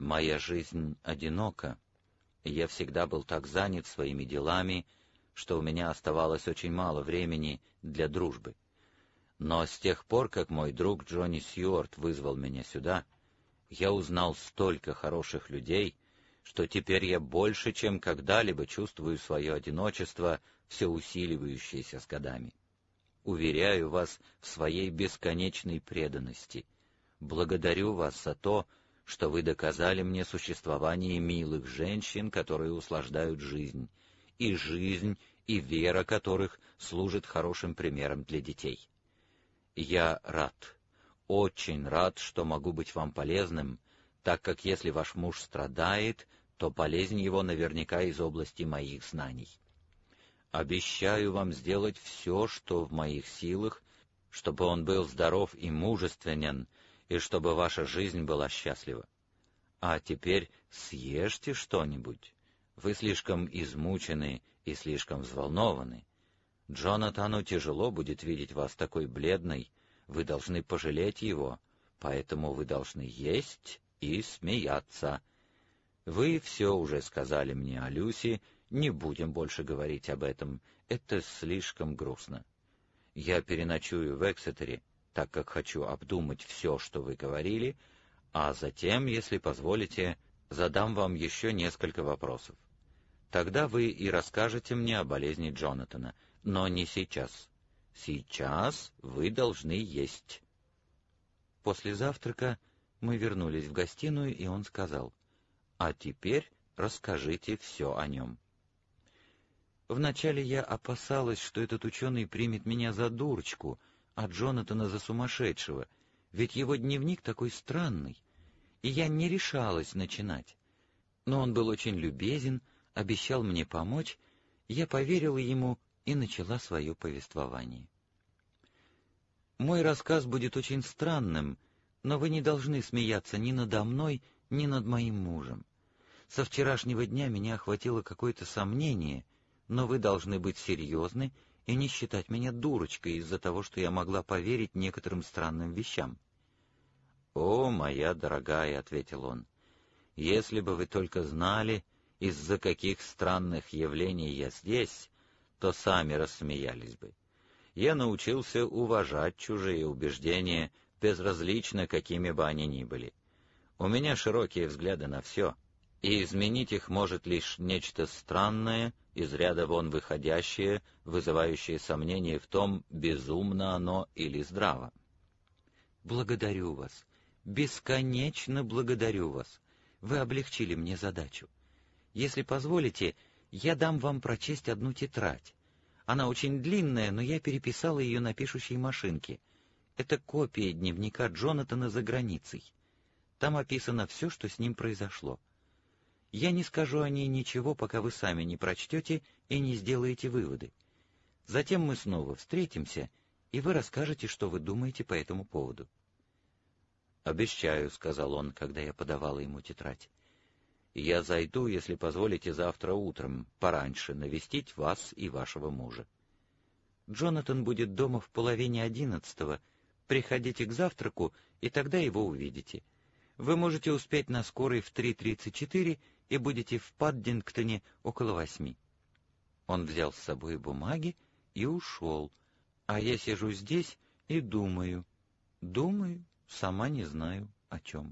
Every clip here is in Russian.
Моя жизнь одинока. Я всегда был так занят своими делами, что у меня оставалось очень мало времени для дружбы. Но с тех пор, как мой друг Джонни Сьюарт вызвал меня сюда, я узнал столько хороших людей, что теперь я больше, чем когда-либо чувствую свое одиночество, все усиливающееся с годами. Уверяю вас в своей бесконечной преданности. Благодарю вас за то, что вы доказали мне существование милых женщин, которые услаждают жизнь, и вера которых служит хорошим примером для детей. Я рад, очень рад, что могу быть вам полезным, так как если ваш муж страдает, то болезнь его наверняка из области моих знаний. Обещаю вам сделать все, что в моих силах, чтобы он был здоров и мужественен, и чтобы ваша жизнь была счастлива. А теперь съешьте что-нибудь. Вы слишком измучены и слишком взволнованы. Джонатану тяжело будет видеть вас такой бледной, вы должны пожалеть его, поэтому вы должны есть и смеяться. Вы все уже сказали мне о Люси, не будем больше говорить об этом, это слишком грустно. Я переночую в Эксетере, так как хочу обдумать все, что вы говорили, а затем, если позволите, задам вам еще несколько вопросов. Тогда вы и расскажете мне о болезни Джонатана, но не сейчас. Сейчас вы должны есть. После завтрака мы вернулись в гостиную, и он сказал: «А теперь расскажите все о нем». Вначале я опасалась, что этот ученый примет меня за дурочку, а Джонатана за сумасшедшего, ведь его дневник такой странный, и я не решалась начинать. Но он был очень любезен, обещал мне помочь, я поверила ему и начала свое повествование. Мой рассказ будет очень странным, но вы не должны смеяться ни надо мной, ни над моим мужем. Со вчерашнего дня меня охватило какое-то сомнение, но вы должны быть серьезны и не считать меня дурочкой из-за того, что я могла поверить некоторым странным вещам. «О, моя дорогая», — ответил он, — «если бы вы только знали, из-за каких странных явлений я здесь, то сами рассмеялись бы. Я научился уважать чужие убеждения, безразлично, какими бы они ни были. У меня широкие взгляды на все, и изменить их может лишь нечто странное, из ряда вон выходящее, вызывающее сомнение в том, безумно оно или здраво. Благодарю вас, бесконечно благодарю вас. Вы облегчили мне задачу. Если позволите, я дам вам прочесть одну тетрадь. Она очень длинная, но я переписала ее на пишущей машинке. Это копия дневника Джонатана за границей. Там описано все, что с ним произошло. Я не скажу о ней ничего, пока вы сами не прочтете и не сделаете выводы. Затем мы снова встретимся, и вы расскажете, что вы думаете по этому поводу. «Обещаю», — сказал он, когда я подавала ему тетрадь. «Я зайду, если позволите, завтра утром, пораньше, навестить вас и вашего мужа. Джонатан будет дома в 10:30. Приходите к завтраку, и тогда его увидите. Вы можете успеть на скорой в 3:34 и будете в Паддингтоне около 8. Он взял с собой бумаги и ушел, а я сижу здесь и думаю, сама не знаю о чем.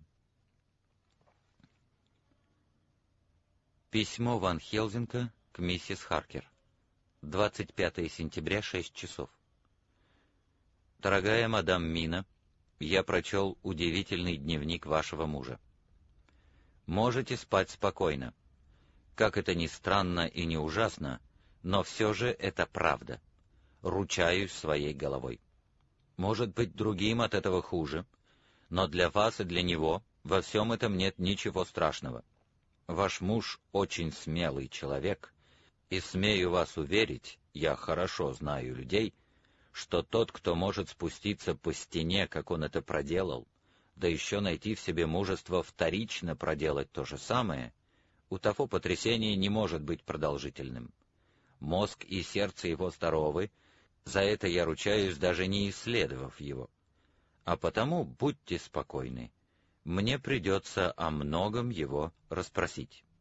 Письмо Ван Хелзинка к миссис Харкер. 25 сентября, 6 часов. Дорогая мадам Мина, я прочел удивительный дневник вашего мужа. Можете спать спокойно. Как это ни странно и не ужасно, но все же это правда. Ручаюсь своей головой. Может быть, другим от этого хуже, но для вас и для него во всем этом нет ничего страшного. Ваш муж очень смелый человек, и смею вас уверить, я хорошо знаю людей, что тот, кто может спуститься по стене, как он это проделал, да еще найти в себе мужество вторично проделать то же самое, у того потрясение не может быть продолжительным. Мозг и сердце его здоровы, за это я ручаюсь, даже не исследовав его. А потому будьте спокойны. мне придется о многом его расспросить.